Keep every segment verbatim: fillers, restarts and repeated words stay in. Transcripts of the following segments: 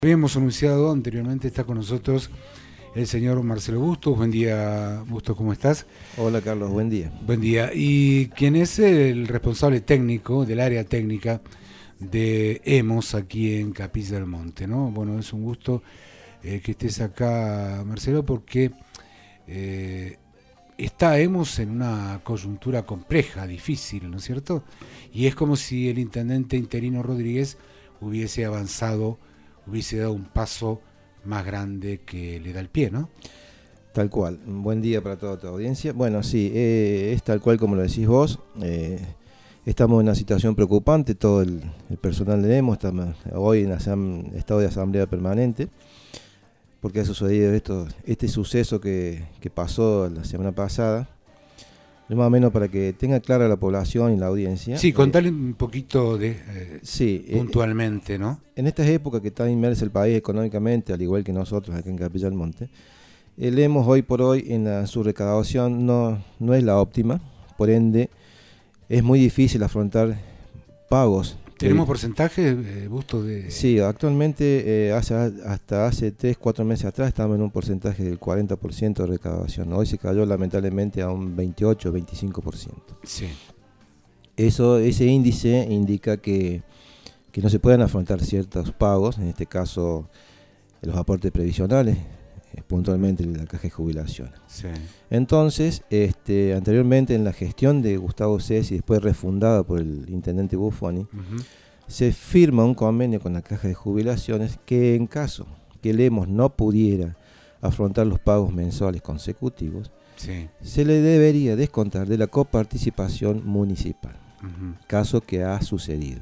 Habíamos anunciado anteriormente, está con nosotros el señor Marcelo Bustos. Buen día, Bustos, ¿cómo estás? Hola, Carlos, buen día. Buen día. Y quien es el responsable técnico del área técnica de Hemos aquí en Capilla del Monte, ¿no? Bueno, es un gusto eh, que estés acá, Marcelo, porque eh, está Hemos en una coyuntura compleja, difícil, ¿no es cierto? Y es como si el intendente interino Rodríguez hubiese avanzado, hubiese dado un paso más grande que le da el pie, ¿no? Tal cual. Un buen día para toda tu audiencia. Bueno, sí, eh, es tal cual como lo decís vos. Eh, estamos en una situación preocupante, todo el, el personal de Hemos, estamos hoy en asam- estado de asamblea permanente, porque ha sucedido esto, este suceso que, que pasó la semana pasada. Más o menos para que tenga clara la población y la audiencia. Sí, eh, contale un poquito de eh, sí, puntualmente, eh, ¿no? En estas épocas que está inmerso el país económicamente, al igual que nosotros aquí en Capilla del Monte, el Hemos hoy por hoy en la, su recaudación no, no es la óptima, por ende es muy difícil afrontar pagos. ¿Tenemos porcentaje, eh, Bustos, de...? Sí, actualmente eh, hace, hasta hace tres, cuatro meses atrás estábamos en un porcentaje del cuarenta por ciento de recaudación. Hoy se cayó lamentablemente a un veintiocho, veinticinco por ciento. Sí. Eso, ese índice indica que, que no se pueden afrontar ciertos pagos, en este caso los aportes previsionales, eh, puntualmente la caja de jubilación. Sí. Entonces, este, anteriormente en la gestión de Gustavo Cés y después refundada por el intendente Buffoni, uh-huh. se firma un convenio con la caja de jubilaciones que en caso que el Hemos no pudiera afrontar los pagos mensuales consecutivos, sí. se le debería descontar de la coparticipación municipal, uh-huh. caso que ha sucedido.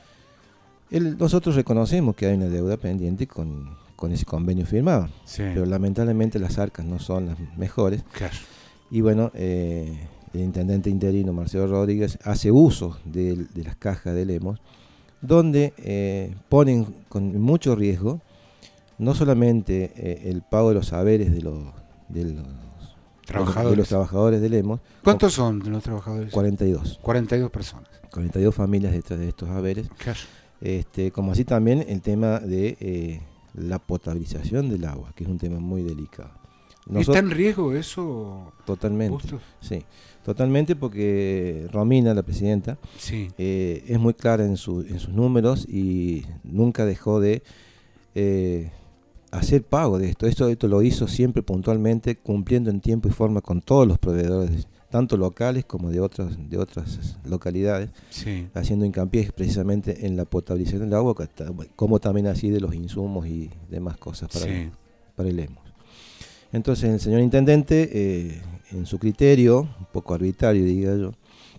El, nosotros reconocemos que hay una deuda pendiente con, con ese convenio firmado, sí. pero lamentablemente las arcas no son las mejores. Claro. Y bueno, eh, el intendente interino Marcelo Rodríguez hace uso de, de las cajas del Hemos, donde eh, ponen con mucho riesgo no solamente eh, el pago de los saberes de los, de los trabajadores de los trabajadores del Hemos. ¿Cuántos son los trabajadores? cuarenta y dos. cuarenta y dos personas. cuarenta y dos familias detrás de estos haberes. Claro. Este, como así también el tema de eh, la potabilización del agua, que es un tema muy delicado. Nosotros, ¿está en riesgo eso? Totalmente. Bustos? Sí, totalmente, porque Romina, la presidenta, sí. eh, es muy clara en, su, en sus números y nunca dejó de eh, hacer pago de esto. esto. Esto lo hizo siempre puntualmente, cumpliendo en tiempo y forma con todos los proveedores, tanto locales como de otras de otras localidades, sí. haciendo hincapié precisamente en la potabilización del agua, como también así de los insumos y demás cosas para, sí. para el Hemos. Entonces el señor intendente, eh, en su criterio, un poco arbitrario diga yo,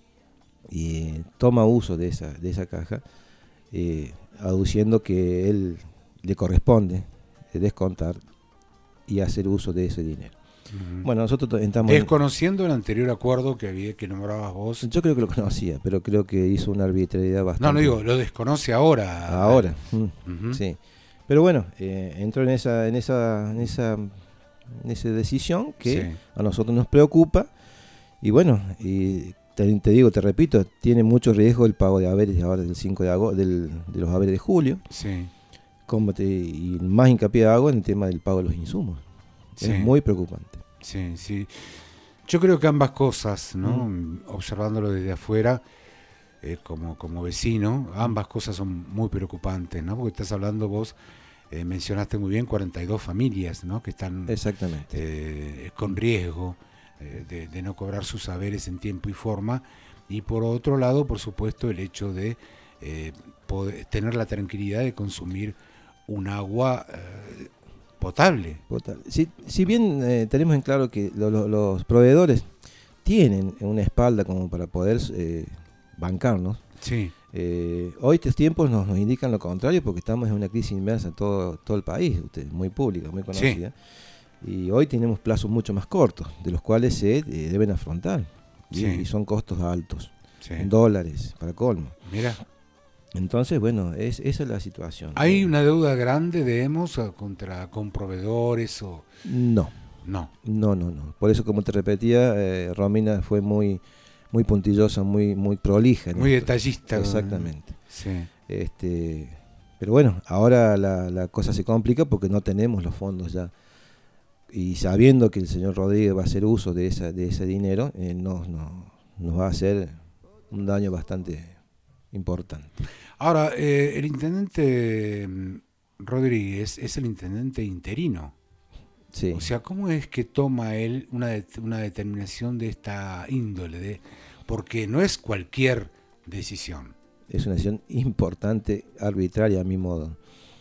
y toma uso de esa, de esa caja, eh, aduciendo que él le corresponde descontar y hacer uso de ese dinero. Uh-huh. Bueno, nosotros estamos desconociendo el anterior acuerdo que había que nombrabas vos. Yo creo que lo conocía, pero creo que hizo una arbitrariedad bastante. No, no digo, lo desconoce ahora. Ahora, uh-huh. sí. Pero bueno, eh, entró en esa, en esa, en esa, en esa decisión que sí. a nosotros nos preocupa y bueno, y te, te digo, te repito, tiene mucho riesgo el pago de haberes ahora del cinco de agosto, del, de los haberes de julio. Sí. Como te, y más hincapié hago en el tema del pago de los insumos. Sí. Es muy preocupante. Sí, sí. Yo creo que ambas cosas, ¿no? Mm. Observándolo desde afuera, eh, como, como vecino, ambas cosas son muy preocupantes, ¿no? Porque estás hablando vos, eh, mencionaste muy bien, cuarenta y dos familias, ¿no? Que están exactamente eh, con riesgo eh, de, de no cobrar sus saberes en tiempo y forma. Y por otro lado, por supuesto, el hecho de eh, poder tener la tranquilidad de consumir un agua eh, potable. potable. Si, si bien eh, tenemos en claro que lo, lo, los proveedores tienen una espalda como para poder eh, bancarnos, sí. eh, hoy estos tiempos nos, nos indican lo contrario, porque estamos en una crisis inversa en todo, todo el país, usted, muy pública, muy conocida, sí. y hoy tenemos plazos mucho más cortos, de los cuales se eh, deben afrontar, sí. y, y son costos altos, sí. en dólares, para colmo. Mira. Entonces, bueno, es, esa es la situación. ¿Hay una deuda grande de Hemos contra con proveedores o...? No. No. No, no, no. Por eso, como te repetía, eh, Romina fue muy muy puntillosa, muy muy prolija. Muy esto. detallista. Exactamente. Sí. Este, pero bueno, ahora la, la cosa se complica porque no tenemos los fondos ya. Y sabiendo que el señor Rodríguez va a hacer uso de, esa, de ese dinero, eh, nos, nos, nos va a hacer un daño bastante importante. Ahora, eh, el intendente Rodríguez es el intendente interino. Sí. O sea, ¿cómo es que toma él una, de, una determinación de esta índole? De, porque no es cualquier decisión. Es una decisión importante, arbitraria a mi modo.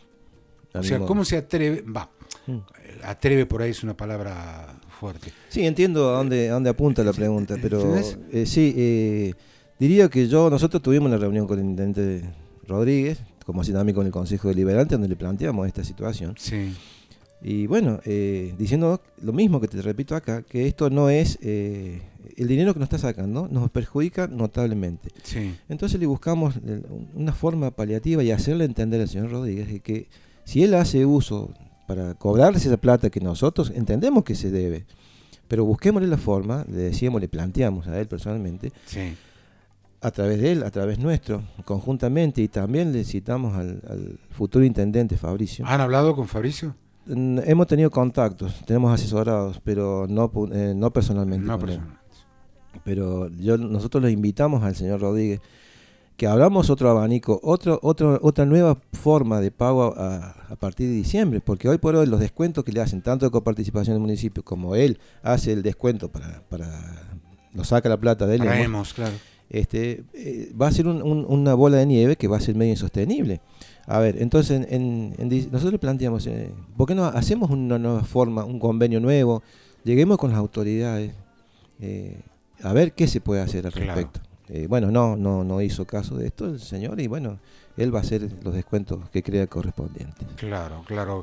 A o mi sea, modo. ¿cómo se atreve? Va, mm. atreve por ahí es una palabra fuerte. Sí, entiendo a dónde, a dónde apunta la pregunta, pero eh, sí, eh, diría que yo, nosotros tuvimos una reunión con el intendente Rodríguez, como así también con el Consejo Deliberante, donde le planteamos esta situación. Sí. Y bueno, eh, diciendo lo mismo que te repito acá, que esto no es, eh, el dinero que nos está sacando nos perjudica notablemente. Sí. Entonces le buscamos una forma paliativa y hacerle entender al señor Rodríguez de que si él hace uso para cobrarse esa plata que nosotros entendemos que se debe, pero busquémosle la forma, le decíamos, le planteamos a él personalmente, sí. a través de él, a través nuestro, conjuntamente, y también le citamos al, al futuro intendente Fabricio. ¿Han hablado con Fabricio? Hemos tenido contactos, tenemos asesorados, pero no, eh, no personalmente. No personalmente. Pero yo, nosotros los invitamos al señor Rodríguez que abramos otro abanico, otro, otro, otra nueva forma de pago a, a partir de diciembre, porque hoy por hoy los descuentos que le hacen, tanto de coparticipación del municipio como él hace el descuento para, para nos saca la plata de él. Traemos, claro. Este, eh, va a ser un, un, una bola de nieve que va a ser medio insostenible. A ver, entonces en, en, en, nosotros le planteamos, eh, ¿por qué no hacemos una nueva forma, un convenio nuevo? Lleguemos con las autoridades eh, a ver qué se puede hacer al claro. respecto. Eh, bueno, no, no, no hizo caso de esto el señor y bueno, él va a hacer los descuentos que crea correspondientes. Claro, claro.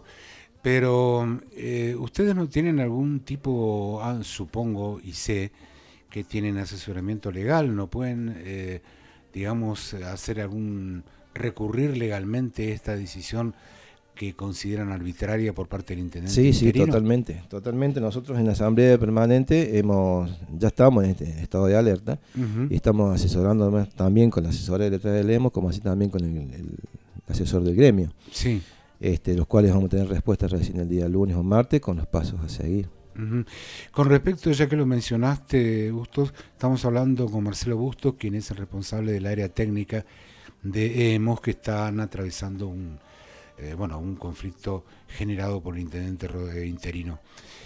Pero eh, ustedes no tienen algún tipo, ah, supongo y sé, que tienen asesoramiento legal, no pueden, eh, digamos, hacer algún, recurrir legalmente esta decisión que consideran arbitraria por parte del intendente. Sí, sí, interino. totalmente, totalmente. Nosotros en la asamblea permanente hemos, ya estamos en este estado de alerta uh-huh. y estamos asesorando también con la asesora de letra del EMOS, como así también con el, el asesor del gremio. Sí. Este, los cuales vamos a tener respuestas recién el día lunes o martes con los pasos a seguir. Uh-huh. Con respecto, ya que lo mencionaste, Bustos, estamos hablando con Marcelo Bustos, quien es el responsable del área técnica de EMOS, que están atravesando un, eh, bueno, un conflicto generado por el intendente interino.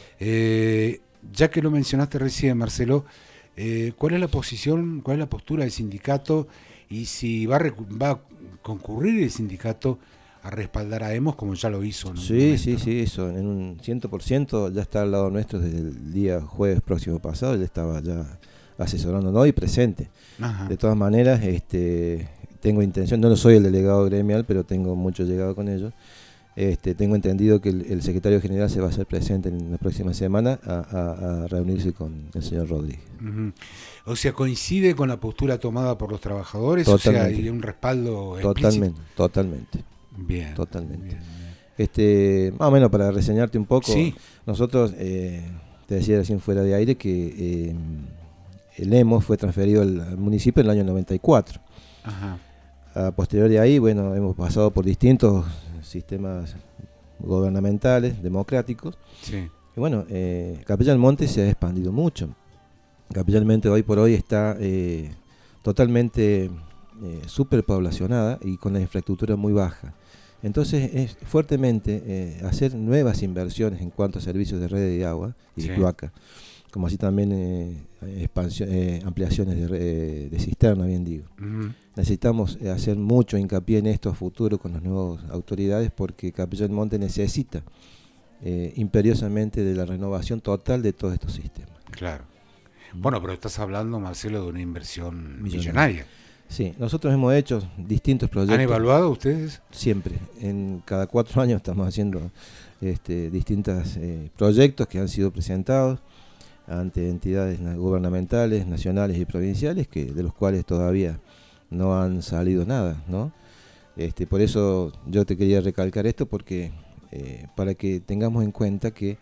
Eh, ya que lo mencionaste recién, Marcelo, eh, ¿cuál es la posición, cuál es la postura del sindicato y si va a, va a concurrir el sindicato a respaldar a EMOS como ya lo hizo? En un sí, momento, sí, ¿no? sí, eso, en un cien por ciento ya está al lado nuestro desde el día jueves próximo pasado, él estaba ya asesorándonos y presente. Ajá. De todas maneras, este, tengo intención, no soy el delegado gremial, pero tengo mucho llegado con ellos. Este, tengo entendido que el, el secretario general se va a hacer presente en la próxima semana a, a, a reunirse con el señor Rodríguez. Uh-huh. O sea, coincide con la postura tomada por los trabajadores, totalmente. O sea, hay un respaldo totalmente, explícito. Totalmente. Bien. Totalmente. Bien, bien. Este, más o menos para reseñarte un poco, sí. nosotros, eh, te decía recién fuera de aire que eh, el EMOS fue transferido al, al municipio en el año noventa y cuatro. Ajá. A posterior de ahí, bueno, hemos pasado por distintos sistemas gubernamentales, democráticos. Sí. Y bueno, eh, Capilla del Monte se ha expandido mucho. Capilla del Monte hoy por hoy está eh, totalmente eh, superpoblacionada y con la infraestructura muy baja. Entonces es fuertemente eh, hacer nuevas inversiones en cuanto a servicios de red de agua y sí. de cloaca, como así también eh, expansión, eh, ampliaciones de, eh, de cisterna, bien digo. Uh-huh. Necesitamos eh, hacer mucho hincapié en esto a futuro con las nuevas autoridades porque Capilla del Monte necesita eh, imperiosamente de la renovación total de todos estos sistemas. Claro. Bueno, pero estás hablando, Marcelo, de una inversión millonaria. millonaria. Sí, nosotros hemos hecho distintos proyectos. ¿Han evaluado ustedes? Siempre, en cada cuatro años estamos haciendo este, distintos eh, proyectos que han sido presentados ante entidades gubernamentales, nacionales y provinciales, que de los cuales todavía no han salido nada, ¿no? Este, por eso yo te quería recalcar esto, porque eh, para que tengamos en cuenta que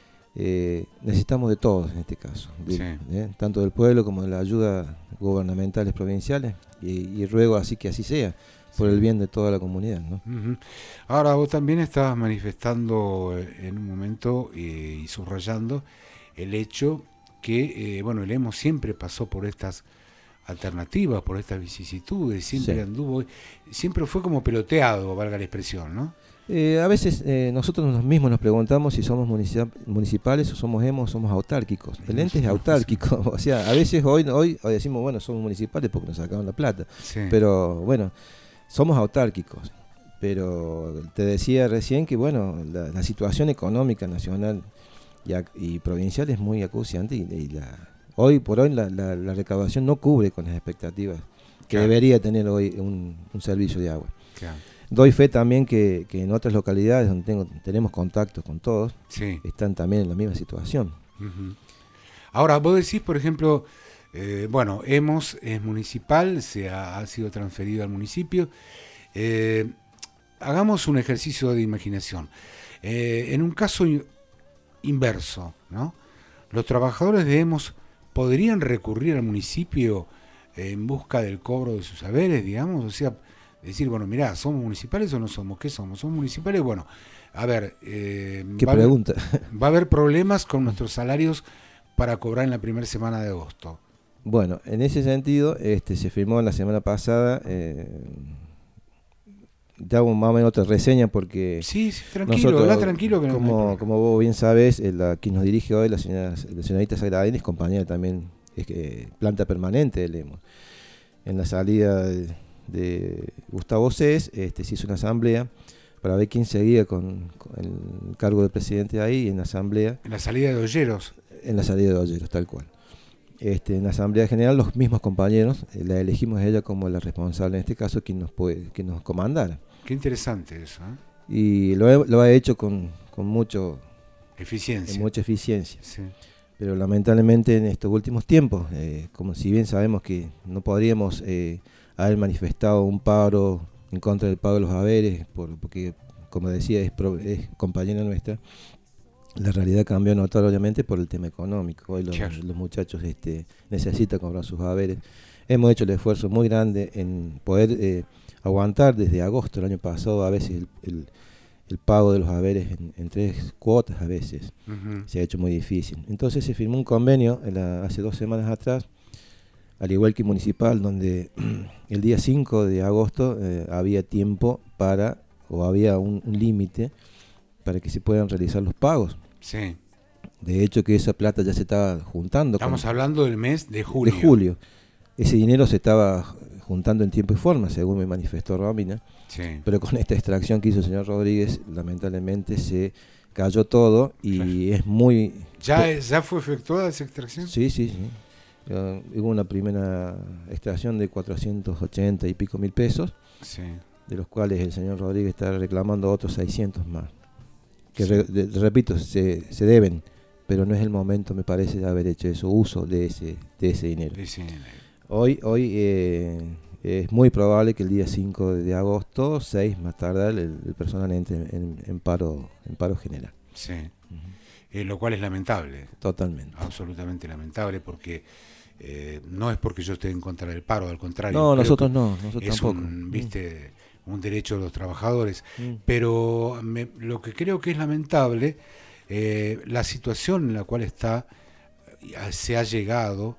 Eh, necesitamos de todos en este caso, de, sí. eh, tanto del pueblo como de la ayuda gubernamentales provinciales y, y ruego así que así sea, por sí. el bien de toda la comunidad, ¿no? Uh-huh. Ahora, vos también estabas manifestando en un momento eh, y subrayando el hecho que, eh, bueno, el EMO siempre pasó por estas alternativas, por estas vicisitudes, siempre Sí. anduvo, siempre fue como peloteado, valga la expresión, ¿no? Eh, a veces eh, nosotros nos mismos nos preguntamos si somos municip- municipales o somos hemos o somos autárquicos. El ente es autárquico, o sea, a veces hoy, hoy hoy decimos, bueno, somos municipales porque nos sacaron la plata, Sí. pero bueno, somos autárquicos. Pero te decía recién que, bueno, la, la situación económica nacional y, ac- y provincial es muy acuciante y, y la, hoy por hoy la, la, la recaudación no cubre con las expectativas que Claro. debería tener hoy un, un servicio de agua. Claro. Doy fe también que, que en otras localidades donde tengo, tenemos contactos con todos, Sí. están también en la misma situación. Uh-huh. Ahora, vos decís, por ejemplo, eh, bueno, Hemos es municipal, se ha, ha sido transferido al municipio. Eh, hagamos un ejercicio de imaginación. Eh, en un caso in- inverso, ¿no? Los trabajadores de Hemos podrían recurrir al municipio eh, en busca del cobro de sus saberes, digamos, o sea, decir, bueno, mirá, ¿somos municipales o no somos? ¿Qué somos? ¿Somos municipales? Bueno, a ver, eh, ¿Qué va, a haber, pregunta? va a haber problemas con nuestros salarios para cobrar en la primera semana de agosto. Bueno, en ese sentido, este, se firmó la semana pasada, eh, te hago más o menos otra reseña porque Sí, sí, tranquilo, nosotros, habla tranquilo que no, no hay como, problema. como vos bien sabes, eh, la, quien nos dirige hoy, la, señora, la señorita Sagradini, es compañera también, es que planta permanente del Hemos. En la salida de, de Gustavo Cés, este, se hizo una asamblea para ver quién seguía con, con el cargo de presidente ahí, y en la asamblea, En la salida de Olleros. en la salida de Olleros, tal cual. Este, en la asamblea general, los mismos compañeros, eh, la elegimos a ella como la responsable, en este caso, quien nos puede, quien nos comandara. Qué interesante eso, ¿eh? Y lo, he, lo ha hecho con, con mucho, Eficiencia. mucha eficiencia. Sí. Pero lamentablemente en estos últimos tiempos, eh, como si bien sabemos que no podríamos eh, haber manifestado un paro en contra del pago de los haberes, por, porque como decía es, pro, es compañera nuestra, la realidad cambió notoriamente por el tema económico. Hoy los, Claro. los muchachos este, necesitan cobrar sus haberes. Hemos hecho el esfuerzo muy grande en poder eh, aguantar desde agosto del año pasado a veces el, el, el pago de los haberes en, en tres cuotas a veces. Uh-huh. Se ha hecho muy difícil. Entonces se firmó un convenio en la, hace dos semanas atrás, al igual que municipal, donde el día cinco de agosto eh, había tiempo para, o había un, un límite para que se puedan realizar los pagos. Sí. De hecho que esa plata ya se estaba juntando. Estamos con, hablando del mes de julio. de julio. Ese dinero se estaba juntando en tiempo y forma, según me manifestó Romina. Sí. Pero con esta extracción que hizo el señor Rodríguez, lamentablemente se cayó todo y Claro. es muy... ¿Ya, ¿Ya fue efectuada esa extracción? Sí, sí, sí. Uh, hubo una primera extracción de cuatrocientos ochenta y pico mil pesos, Sí. de los cuales el señor Rodríguez está reclamando otros seiscientos más. Que Sí. re, de, repito, se, se deben, pero no es el momento, me parece, de haber hecho eso, uso de ese, de ese dinero. Sí. Hoy, hoy eh, es muy probable que el día cinco de agosto, seis más tardar, el, el personal entre en, en, paro, en paro general. Sí. Uh-huh. Eh, lo cual es lamentable. Totalmente. Absolutamente lamentable porque eh, no es porque yo esté en contra del paro, al contrario. No, nosotros no, nosotros es tampoco. Un, viste, mm. un derecho de los trabajadores. Mm. Pero me, lo que creo que es lamentable, eh, la situación en la cual está, se ha llegado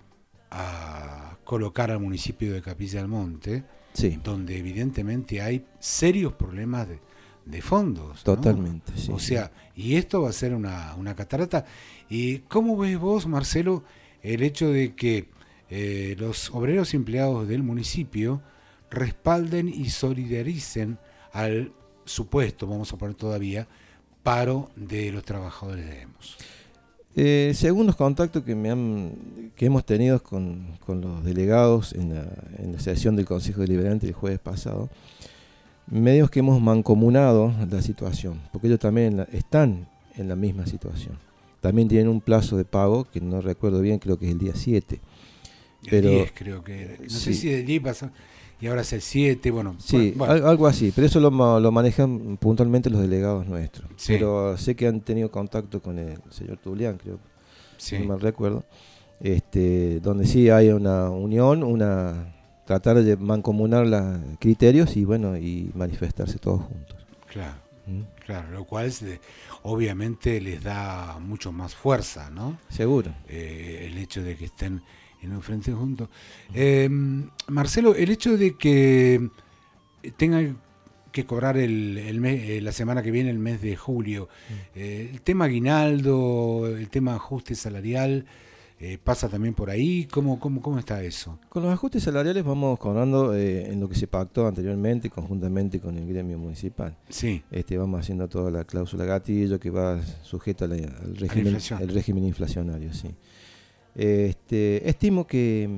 a colocar al municipio de Capilla del Monte, sí. donde evidentemente hay serios problemas de, de fondos. Totalmente, ¿no? sí. O sea, y esto va a ser una, una catarata. ¿Y cómo ves vos, Marcelo, el hecho de que eh, los obreros empleados del municipio respalden y solidaricen al supuesto, vamos a poner todavía, paro de los trabajadores de Hemos? Eh, según los contactos que me han que hemos tenido con, con los delegados en la, en la sesión del Consejo Deliberante el jueves pasado, medios que hemos mancomunado la situación, porque ellos también la, están en la misma situación. También tienen un plazo de pago, que no recuerdo bien, creo que es el día siete. El pero, diez creo que, no sí. sé si el diez pasa, y ahora es el siete, bueno. Sí, bueno, bueno. algo así, pero eso lo, lo manejan puntualmente los delegados nuestros. Sí. Pero sé que han tenido contacto con el señor Tulián, creo, sí. no mal recuerdo, este, donde sí hay una unión, una tratar de mancomunar los criterios y bueno y manifestarse todos juntos. Claro, ¿Mm? claro, lo cual es de, obviamente les da mucho más fuerza, ¿no? Seguro. Eh, el hecho de que estén en un frente juntos. Eh, Marcelo, el hecho de que tengan que cobrar el, el mes, la semana que viene, el mes de julio, eh, el tema aguinaldo, el tema ajuste salarial, eh, ¿pasa también por ahí? ¿Cómo, cómo, cómo está eso? Con los ajustes salariales vamos cobrando eh, en lo que se pactó anteriormente, conjuntamente con el gremio municipal. Sí. Este, vamos haciendo toda la cláusula gatillo que va sujeta al régimen, el régimen inflacionario. Sí. Este, estimo que...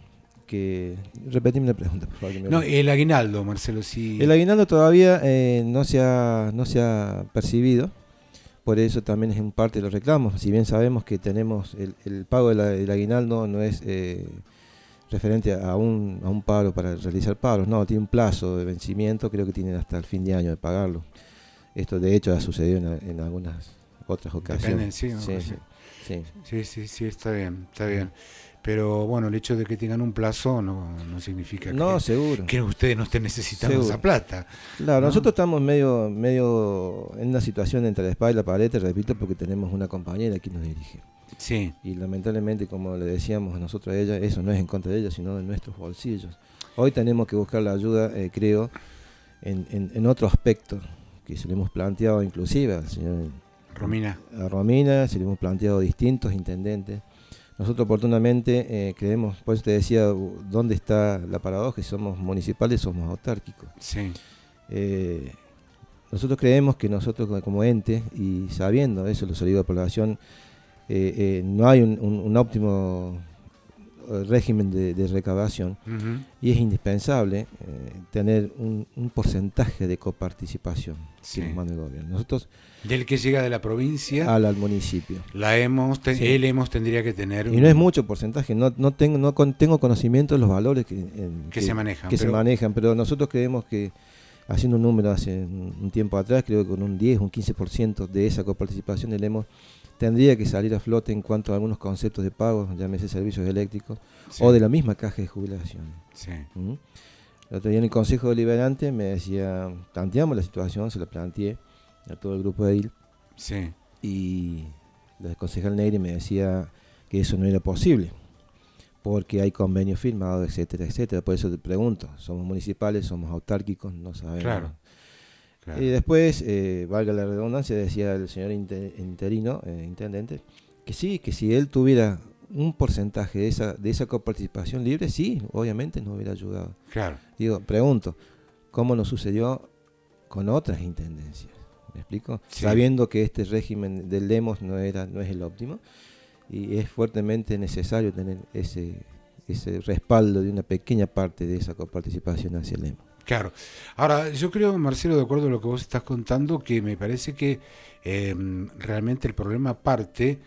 que repetime la pregunta, por favor. Que me no, el aguinaldo, Marcelo, sí. El aguinaldo todavía eh, no se ha no se ha percibido, por eso también es en parte de los reclamos. Si bien sabemos que tenemos el, el pago del aguinaldo no es eh, referente a un a un paro para realizar paros, no, tiene un plazo de vencimiento, creo que tienen hasta el fin de año de pagarlo. Esto de hecho ha sucedido en, en algunas otras ocasiones. Sí, sí, sí, sí. sí, sí, sí, está bien, está bien. Pero bueno, el hecho de que tengan un plazo no, no significa no, que, seguro. que ustedes no estén necesitando seguro. esa plata. Claro, ¿no? Nosotros estamos medio medio en una situación entre la espada y la pared, te repito, porque tenemos una compañera que nos dirige. Sí. Y lamentablemente, como le decíamos a nosotros a ella, eso no es en contra de ella, sino de nuestros bolsillos. Hoy tenemos que buscar la ayuda, eh, creo, en, en, en otro aspecto, que se le hemos planteado inclusive al señor Romina. A Romina, se le hemos planteado a distintos intendentes. Nosotros oportunamente eh, creemos, por eso te decía, ¿dónde está la paradoja? Si somos municipales, somos autárquicos. Sí. Eh, nosotros creemos que nosotros como ente, y sabiendo eso, lo solidario de la población, eh, eh, no hay un, un, un óptimo régimen de, de recaudación, uh-huh. y es indispensable eh, tener un, un porcentaje de coparticipación sí. que nos manda el gobierno. Nosotros del que llega de la provincia al, al municipio. La hemos, te, sí. el hemos tendría que tener. Y un... no es mucho porcentaje, no, no tengo no con, tengo conocimiento de los valores que, en, que, que se manejan. Que pero... se manejan, pero nosotros creemos que, haciendo un número hace un tiempo atrás, creo que con un diez, un quince por ciento de esa coparticipación del hemos tendría que salir a flote en cuanto a algunos conceptos de pago, llámese servicios eléctricos, sí. o de la misma caja de jubilación. Sí. ¿Mm? El otro día en el Consejo Deliberante me decía, planteamos la situación, se la planteé a todo el grupo de edil, sí. y la concejal Negri me decía que eso no era posible, porque hay convenios firmados, etcétera, etcétera. Por eso te pregunto, somos municipales, somos autárquicos, no sabemos. Claro. Claro. Y después, eh, valga la redundancia, decía el señor inter, interino, eh, intendente, que sí, que si él tuviera un porcentaje de esa de esa coparticipación libre, sí, obviamente nos hubiera ayudado. Claro. Digo, pregunto, ¿cómo nos sucedió con otras intendencias? ¿Me explico? Sí. Sabiendo que este régimen del Lemos no era no es el óptimo, y es fuertemente necesario tener ese ese respaldo de una pequeña parte de esa coparticipación hacia el Lemos. Claro. Ahora, yo creo, Marcelo, de acuerdo a lo que vos estás contando, que me parece que eh, realmente el problema parte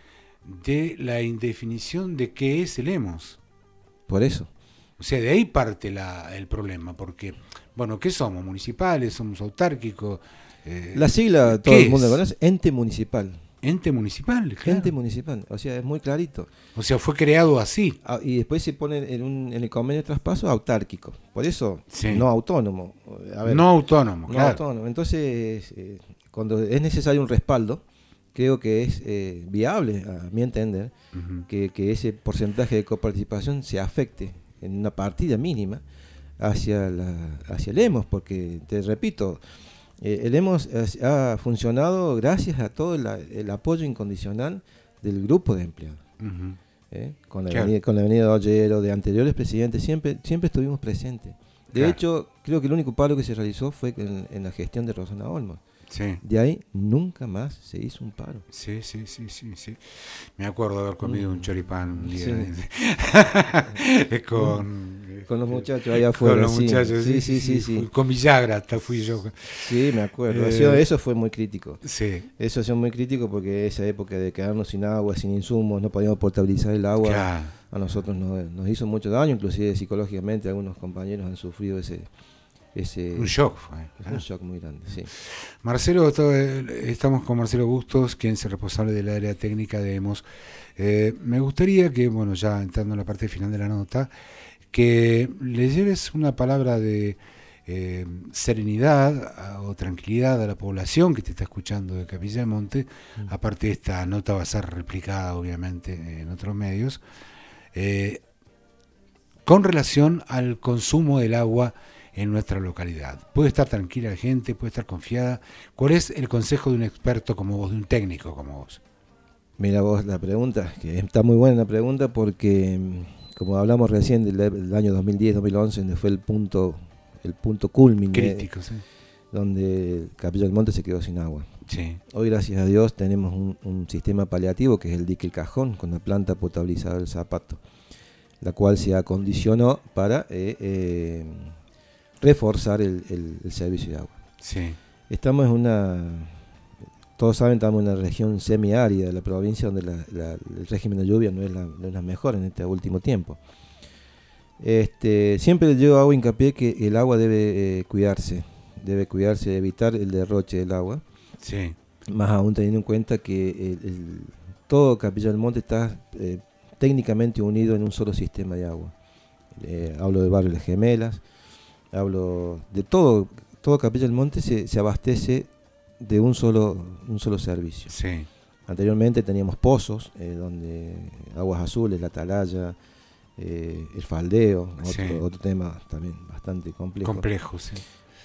de la indefinición de qué es el EMOS. Por eso. O sea, de ahí parte la, el problema, porque, bueno, ¿qué somos? ¿Municipales? ¿Somos autárquicos? Eh, la sigla, todo el mundo conoce, ente municipal. Ente municipal, claro. Ente municipal, o sea, es muy clarito. O sea, fue creado así. Ah, y después se pone en, un, en el convenio de traspaso autárquico. Por eso, sí. no autónomo. A ver, no autónomo, no claro. autónomo. Entonces, eh, cuando es necesario un respaldo, creo que es eh, viable, a mi entender, uh-huh. que, que ese porcentaje de coparticipación se afecte en una partida mínima hacia, la, hacia el EMOS, porque, te repito, Eh, el EMOS ha funcionado gracias a todo el, el apoyo incondicional del grupo de empleados. Uh-huh. ¿Eh? Con, la claro. avenida, con la avenida Ollero, de anteriores presidentes, siempre siempre estuvimos presentes. De claro. hecho, creo que el único paro que se realizó fue en, en la gestión de Rosana Olmos. Sí. De ahí nunca más se hizo un paro. Sí, sí, sí, sí, sí. Me acuerdo de haber comido mm. un choripán un día. Sí. con, con los muchachos allá afuera. Con los sí. muchachos, sí, sí, sí. sí, sí. Con Villagra hasta fui yo. Sí, me acuerdo. Eh, eso fue muy crítico. Sí. Eso fue muy crítico porque esa época de quedarnos sin agua, sin insumos, no podíamos potabilizar el agua. Claro. A nosotros nos, nos hizo mucho daño, inclusive psicológicamente algunos compañeros han sufrido ese... Ese, un shock fue. Un shock muy grande, sí. Marcelo, estamos con Marcelo Bustos, quien es el responsable del área técnica de EMOS. Eh, me gustaría que, bueno, ya entrando en la parte final de la nota, que le lleves una palabra de eh, serenidad a, o tranquilidad a la población que te está escuchando de Capilla del Monte. Mm. Aparte, esta nota va a ser replicada obviamente en otros medios, eh, con relación al consumo del agua en nuestra localidad. Puede estar tranquila la gente, puede estar confiada. ¿Cuál es el consejo de un experto como vos, de un técnico como vos? Mira vos la pregunta, que está muy buena la pregunta, porque como hablamos recién del, del año dos mil diez dos mil once, donde fue el punto el punto culmine, crítico, sí, donde Capilla del Monte se quedó sin agua. Sí. Hoy, gracias a Dios, tenemos un, un sistema paliativo que es el dique El Cajón, con la planta potabilizadora del Zapato, la cual se acondicionó para eh, eh, reforzar el, el, el servicio de agua. Sí. Estamos en una, todos saben, estamos en una región semiárida de la provincia donde la, la, el régimen de lluvia no es, la, no es la mejor en este último tiempo. Este, siempre yo hago hincapié que el agua debe eh, cuidarse, debe cuidarse, evitar el derroche del agua. Sí. Más aún teniendo en cuenta que el, el, todo Capilla del Monte está eh, técnicamente unido en un solo sistema de agua. Eh, hablo del barrio Las Gemelas, hablo de todo, todo Capilla del Monte se, se abastece de un solo, un solo servicio. Sí. Anteriormente teníamos pozos, eh, donde Aguas Azules, La Atalaya, eh, el Faldeo, otro, Sí. otro tema también bastante complejo. Complejo, sí.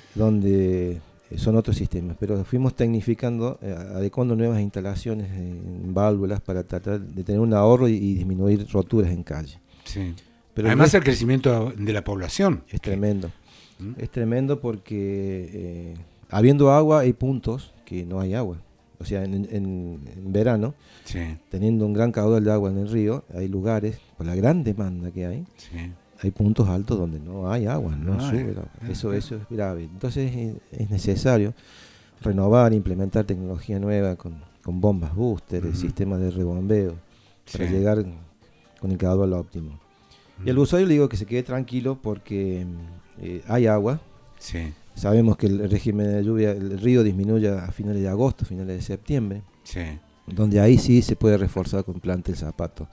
Donde eh, son otros sistemas, pero fuimos tecnificando, eh, adecuando nuevas instalaciones en válvulas para tratar de tener un ahorro y, y disminuir roturas en calle. Sí. Pero además el, el crecimiento de la población. Es tremendo. ¿Mm? Es tremendo porque eh, habiendo agua hay puntos que no hay agua. O sea, en, en, en verano, sí. teniendo un gran caudal de agua en el río, hay lugares, por la gran demanda que hay, Sí. hay puntos altos donde no hay agua, no, no sube el agua. Eso, eso es grave. Entonces es, es necesario renovar, implementar tecnología nueva con, con bombas booster, uh-huh. sistemas de rebombeo, sí. para llegar con el caudal óptimo. Uh-huh. Y al usuario le digo que se quede tranquilo porque eh, hay agua. Sí. Sabemos que el régimen de lluvia, el río disminuye a finales de agosto, finales de septiembre, sí. donde ahí sí se puede reforzar con planta el Zapato.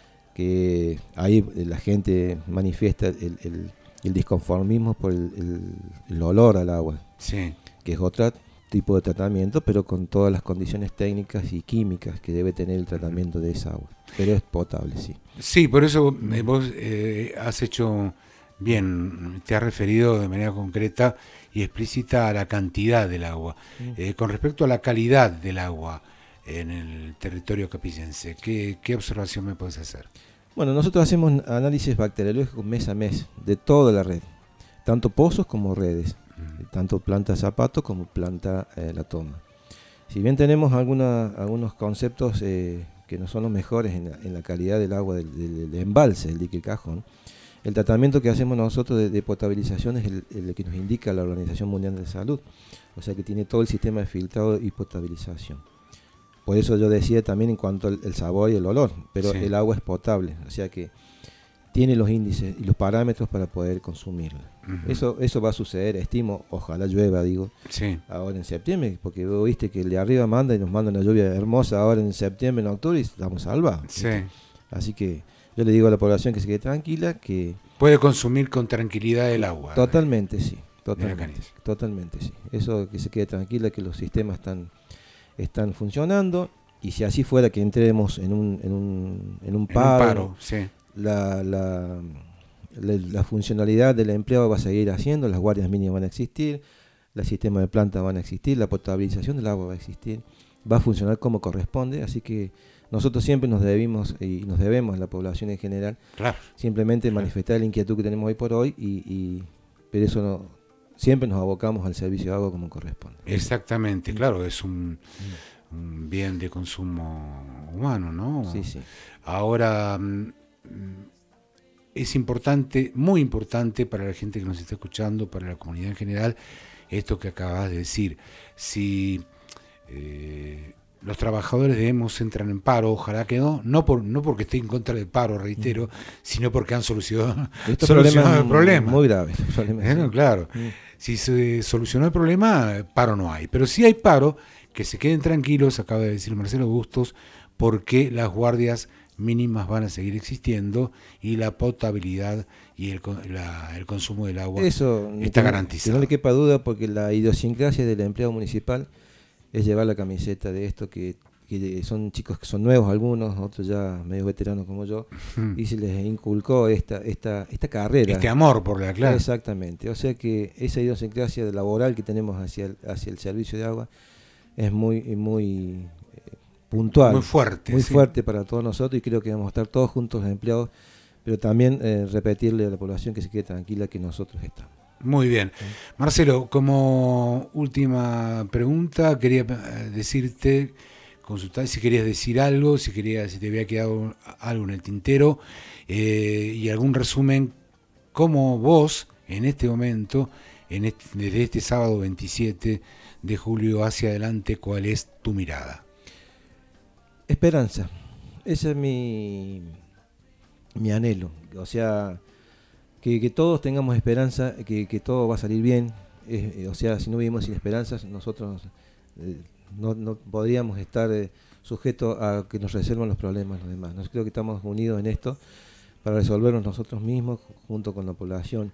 Que ahí la gente manifiesta el, el, el disconformismo por el, el, el olor al agua, sí. que es otro tipo de tratamiento, pero con todas las condiciones técnicas y químicas que debe tener el tratamiento de esa agua. Pero es potable, sí. Sí, por eso eh, vos eh, has hecho bien, te has referido de manera concreta y explícita a la cantidad del agua. Mm. Eh, con respecto a la calidad del agua en el territorio capillense, ¿qué, qué observación me puedes hacer? Bueno, nosotros hacemos análisis bacteriológicos mes a mes de toda la red, tanto pozos como redes, mm. tanto planta Zapato como planta eh, La Toma. Si bien tenemos alguna, algunos conceptos eh, que no son los mejores en la, en la calidad del agua del, del, del embalse, del dique El Cajón, el tratamiento que hacemos nosotros de, de potabilización es el, el que nos indica la Organización Mundial de Salud, o sea que tiene todo el sistema de filtrado y potabilización. Por eso yo decía también en cuanto al el sabor y el olor, pero sí. el agua es potable, o sea que tiene los índices y los parámetros para poder consumirla. Uh-huh. Eso eso va a suceder, estimo, ojalá llueva, digo, sí. ahora en septiembre, porque vos viste que el de arriba manda y nos manda una lluvia hermosa ahora en septiembre, en octubre y estamos salvados. Sí. Así que yo le digo a la población que se quede tranquila, que puede consumir con tranquilidad el agua. Totalmente, ¿eh? sí, totalmente, totalmente sí. Eso, que se quede tranquila, que los sistemas están están funcionando, y si así fuera que entremos en un en un, en un paro, en un paro sí. la, la, la, la funcionalidad del empleado va a seguir haciendo, las guardias mínimas van a existir, los sistemas de planta van a existir, la potabilización del agua va a existir, va a funcionar como corresponde, así que nosotros siempre nos debimos y nos debemos a la población en general, claro. simplemente claro. manifestar la inquietud que tenemos hoy por hoy, y, y pero eso no... Siempre nos abocamos al servicio de agua como corresponde. Exactamente, claro, es un, un bien de consumo humano, ¿no? Sí, sí. Ahora, es importante, muy importante para la gente que nos está escuchando, para la comunidad en general, esto que acabas de decir. Si eh, los trabajadores de EMOS entran en paro, ojalá que no, no, por, no porque esté en contra del paro, reitero, mm. sino porque han solucionado, solucionado el problema. Muy grave. Bueno, sí. Claro. Mm. Si se solucionó el problema, paro no hay. Pero si hay paro, que se queden tranquilos, acaba de decir Marcelo Bustos, porque las guardias mínimas van a seguir existiendo y la potabilidad y el, la, el consumo del agua Eso está no, garantizado. No le quepa duda, porque la idiosincrasia del empleado municipal es llevar la camiseta de esto, que, que son chicos que son nuevos algunos, otros ya medio veteranos como yo, uh-huh. y se les inculcó esta, esta, esta carrera. Este amor por la clase. Exactamente, o sea que esa idiosincrasia laboral que tenemos hacia el, hacia el servicio de agua es muy, muy eh, puntual. Muy fuerte. Muy sí. fuerte para todos nosotros, y creo que vamos a estar todos juntos los empleados, pero también eh, repetirle a la población que se quede tranquila que nosotros estamos. Muy bien. Marcelo, como última pregunta, quería decirte, consultar si querías decir algo, si querías, si te había quedado algo en el tintero, eh, y algún resumen, cómo vos, en este momento, en este, desde este sábado veintisiete de julio hacia adelante, ¿cuál es tu mirada? Esperanza. Ese es mi, mi anhelo. O sea, que, que todos tengamos esperanza, que, que todo va a salir bien. Eh, o sea, si no vivimos sin esperanzas, nosotros eh, no, no podríamos estar eh, sujetos a que nos resuelvan los problemas los demás. Nosotros creo que estamos unidos en esto para resolverlos nosotros mismos junto con la población.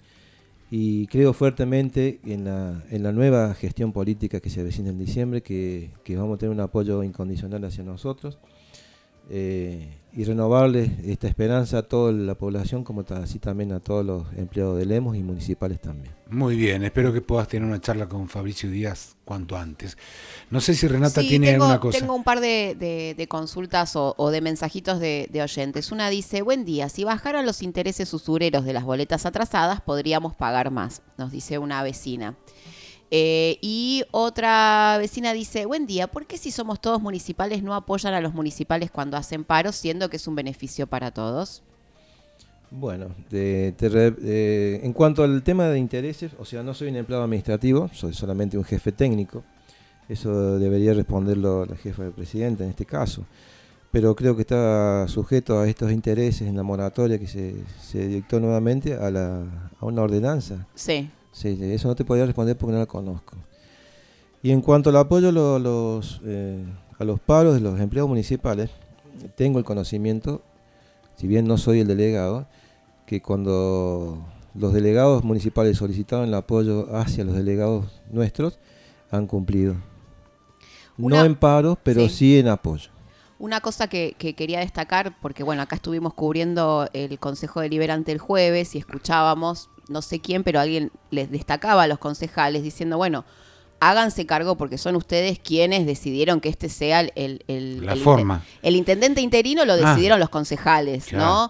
Y creo fuertemente en la, en la nueva gestión política que se avecina en diciembre, que, que vamos a tener un apoyo incondicional hacia nosotros, eh, y renovarle esta esperanza a toda la población, como así también a todos los empleados de Lemos y municipales también. Muy bien, espero que puedas tener una charla con Fabricio Díaz cuanto antes. No sé si Renata sí, tiene tengo, alguna cosa. Tengo un par de, de, de consultas o, o de mensajitos de, de oyentes. Una dice: buen día, si bajaran los intereses usureros de las boletas atrasadas, podríamos pagar más, nos dice una vecina. Eh, y otra vecina dice: buen día, ¿por qué si somos todos municipales no apoyan a los municipales cuando hacen paro, siendo que es un beneficio para todos? Bueno, de, de, de, en cuanto al tema de intereses, o sea, no soy un empleado administrativo, soy solamente un jefe técnico. Eso debería responderlo la jefa del presidente en este caso. Pero creo que está sujeto a estos intereses en la moratoria que se, se dictó nuevamente a, la, a una ordenanza. Sí. Sí, eso no te podría responder porque no la conozco. Y en cuanto al apoyo los, los, eh, a los paros de los empleados municipales, tengo el conocimiento, si bien no soy el delegado, que cuando los delegados municipales solicitaron el apoyo hacia los delegados nuestros, han cumplido. Una, no en paros, pero sí, sí en apoyo. Una cosa que, que quería destacar, porque bueno, acá estuvimos cubriendo el Consejo Deliberante el jueves y escuchábamos, no sé quién, pero alguien les destacaba a los concejales diciendo, bueno, háganse cargo porque son ustedes quienes decidieron que este sea el... el, el la el forma. Inter, el intendente interino lo decidieron ah, los concejales, claro. ¿no?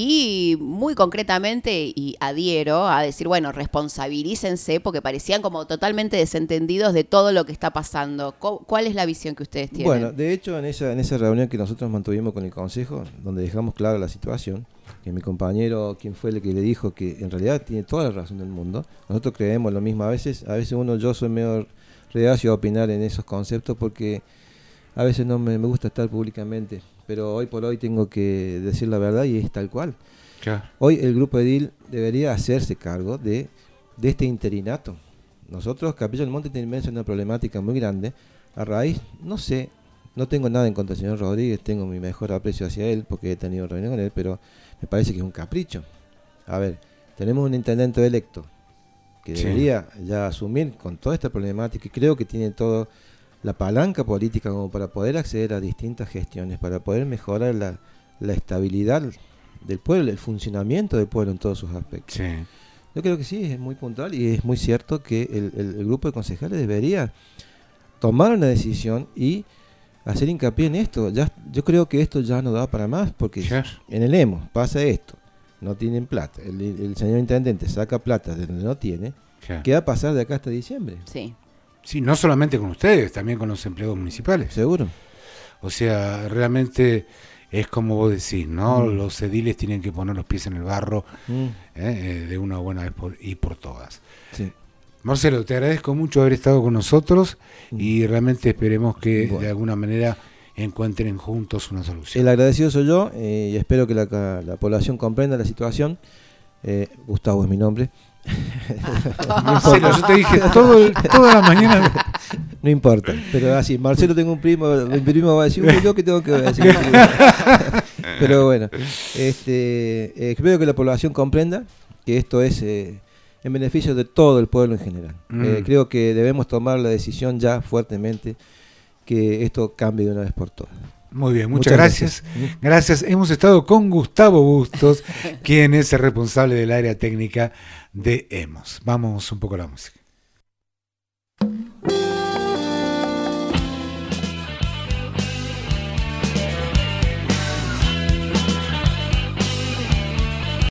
Y muy concretamente, y adhiero a decir, bueno, responsabilícense, porque parecían como totalmente desentendidos de todo lo que está pasando. ¿Cuál es la visión que ustedes tienen? Bueno, de hecho, en esa, en esa reunión que nosotros mantuvimos con el Consejo, donde dejamos clara la situación, que mi compañero, quien fue el que le dijo que en realidad tiene toda la razón del mundo, nosotros creemos lo mismo. A veces, a veces uno, yo soy medio reacio a opinar en esos conceptos porque a veces no me, me gusta estar públicamente, pero hoy por hoy tengo que decir la verdad y es tal cual. Claro. Hoy el Grupo Edil debería hacerse cargo de, de este interinato. Nosotros, Capilla del Monte, tenemos una problemática muy grande. A raíz, no sé, no tengo nada en contra del señor Rodríguez, tengo mi mejor aprecio hacia él porque he tenido reunión con él, pero me parece que es un capricho. A ver, tenemos un intendente electo que debería sí. ya asumir con toda esta problemática y creo que tiene todo la palanca política como para poder acceder a distintas gestiones, para poder mejorar la, la estabilidad del pueblo, el funcionamiento del pueblo en todos sus aspectos. Sí. Yo creo que sí, es muy puntual y es muy cierto que el, el, el grupo de concejales debería tomar una decisión y hacer hincapié en esto. Ya, yo creo que esto ya no da para más porque sí. en el Lemos pasa esto, no tienen plata, el, el señor intendente saca plata de donde no tiene, sí. ¿qué va a pasar de acá hasta diciembre? Sí. Sí, no solamente con ustedes, también con los empleados municipales. Seguro. O sea, realmente es como vos decís, ¿no? Mm. Los ediles tienen que poner los pies en el barro mm. eh, de una buena vez por, y por todas. Sí. Marcelo, te agradezco mucho haber estado con nosotros mm. y realmente esperemos que bueno. de alguna manera encuentren juntos una solución. El agradecido soy yo eh, y espero que la, la población comprenda la situación. Eh, Gustavo es mi nombre. Marcelo, yo te dije todo el- toda la mañana. No importa, pero así, Marcelo tengo un primo, mi primo va a decir, uy, yo que tengo que decir. Pero bueno, este, eh, espero que la población comprenda que esto es eh, en beneficio de todo el pueblo en general. Mm. Eh, creo que debemos tomar la decisión ya fuertemente que esto cambie de una vez por todas. Muy bien, muchas, Muchas gracias. gracias. gracias. Hemos estado con Gustavo Bustos, quien es el responsable del área técnica de EMOS. Vamos un poco a la música.